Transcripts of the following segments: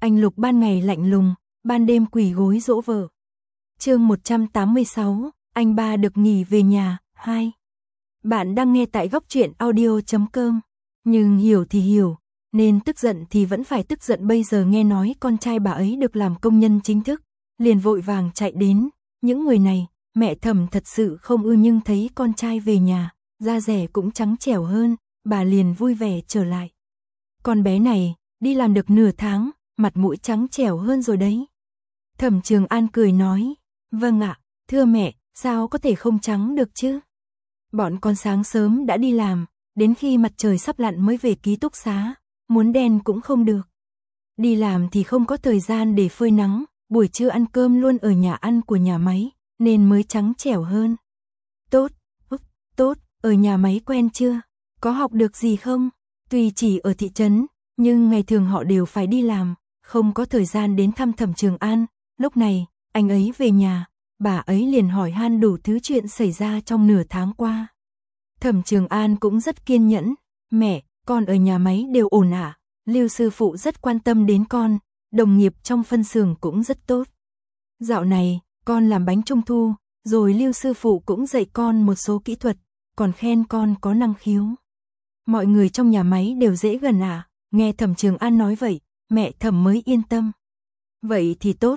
Anh Lục ban ngày lạnh lùng, ban đêm quỳ gối dỗ vợ. Chương 186, anh ba được nghỉ về nhà, 2. Bạn đang nghe tại góc truyện audio.com. Nhưng hiểu thì hiểu, nên tức giận thì vẫn phải tức giận. Bây giờ nghe nói con trai bà ấy được làm công nhân chính thức, liền vội vàng chạy đến. Những người này, mẹ Thẩm thật sự không ưa, nhưng thấy con trai về nhà, da dẻ cũng trắng trẻo hơn, bà liền vui vẻ trở lại. Con bé này, đi làm được nửa tháng, mặt mũi trắng trẻo hơn rồi đấy. Thẩm Trường An cười nói, vâng ạ, thưa mẹ, sao có thể không trắng được chứ? Bọn con sáng sớm đã đi làm, đến khi mặt trời sắp lặn mới về ký túc xá, muốn đen cũng không được. Đi làm thì không có thời gian để phơi nắng, buổi trưa ăn cơm luôn ở nhà ăn của nhà máy, nên mới trắng trẻo hơn. Tốt, tốt, ở nhà máy quen chưa? Có học được gì không? Tuy chỉ ở thị trấn, nhưng ngày thường họ đều phải đi làm, không có thời gian đến thăm Thẩm Trường An. Lúc này, anh ấy về nhà, bà ấy liền hỏi han đủ thứ chuyện xảy ra trong nửa tháng qua. Thẩm Trường An cũng rất kiên nhẫn, mẹ, con ở nhà máy đều ổn ạ, Lưu sư phụ rất quan tâm đến con, đồng nghiệp trong phân xưởng cũng rất tốt. Dạo này, con làm bánh trung thu, rồi Lưu sư phụ cũng dạy con một số kỹ thuật, còn khen con có năng khiếu. Mọi người trong nhà máy đều dễ gần ạ. Nghe Thẩm Trường An nói vậy, mẹ Thẩm mới yên tâm. Vậy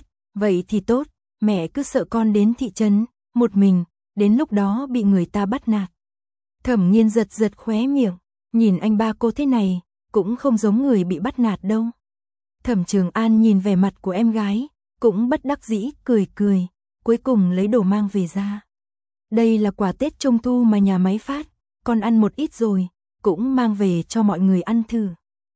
thì tốt, mẹ cứ sợ con đến thị trấn, một mình, đến lúc đó bị người ta bắt nạt. Thẩm Nghiên giật khóe miệng, nhìn anh ba cô thế này, cũng không giống người bị bắt nạt đâu. Thẩm Trường An nhìn vẻ mặt của em gái, cũng bất đắc dĩ, cười, cuối cùng lấy đồ mang về ra. Đây là quà Tết Trung thu mà nhà máy phát, con ăn một ít rồi, cũng mang về cho mọi người ăn thử.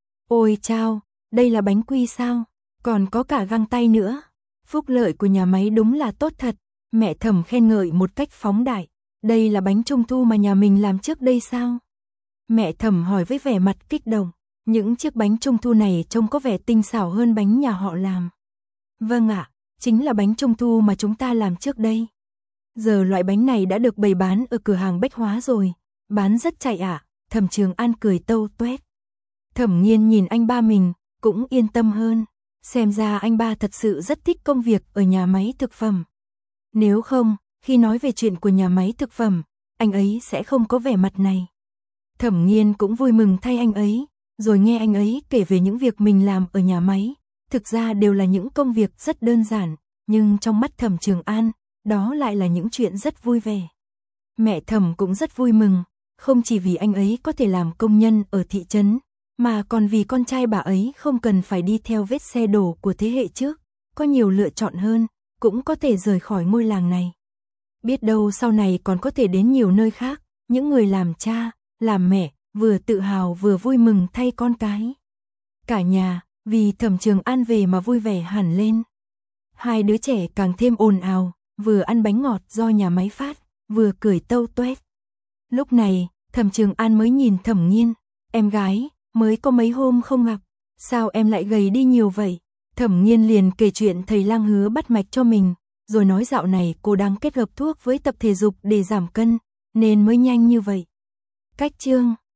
Ôi chao, đây là bánh quy sao? Còn có cả găng tay nữa. Phúc lợi của nhà máy đúng là tốt thật. Mẹ Thẩm khen ngợi một cách phóng đại. Đây là bánh trung thu mà nhà mình làm trước đây sao? Mẹ Thẩm hỏi với vẻ mặt kích động. Những chiếc bánh trung thu này trông có vẻ tinh xảo hơn bánh nhà họ làm. Vâng ạ, chính là bánh trung thu mà chúng ta làm trước đây. Giờ loại bánh này đã được bày bán ở cửa hàng bách hóa rồi. Bán rất chạy ạ. Thẩm Trường An cười tâu tuét. Thẩm Nghiên nhìn anh ba mình, cũng yên tâm hơn. Xem ra anh ba thật sự rất thích công việc ở nhà máy thực phẩm. Nếu không, khi nói về chuyện của nhà máy thực phẩm, anh ấy sẽ không có vẻ mặt này. Thẩm Nghiên cũng vui mừng thay anh ấy, rồi nghe anh ấy kể về những việc mình làm ở nhà máy. Thực ra đều là những công việc rất đơn giản, nhưng trong mắt Thẩm Trường An, đó lại là những chuyện rất vui vẻ. Mẹ Thẩm cũng rất vui mừng, không chỉ vì anh ấy có thể làm công nhân ở thị trấn, mà còn vì con trai bà ấy không cần phải đi theo vết xe đổ của thế hệ trước, có nhiều lựa chọn hơn, cũng có thể rời khỏi ngôi làng này. Biết đâu sau này còn có thể đến nhiều nơi khác, những người làm cha, làm mẹ, vừa tự hào vừa vui mừng thay con cái. Cả nhà, vì Thẩm Trường An về mà vui vẻ hẳn lên. Hai đứa trẻ càng thêm ồn ào, vừa ăn bánh ngọt do nhà máy phát, vừa cười tâu tuét. Lúc này, Thẩm Trường An mới nhìn Thẩm Nghiên, em gái, mới có mấy hôm không gặp, sao em lại gầy đi nhiều vậy? Thẩm Nghiên liền kể chuyện thầy lang hứa bắt mạch cho mình, rồi nói dạo này cô đang kết hợp thuốc với tập thể dục để giảm cân, nên mới nhanh như vậy. Cách chương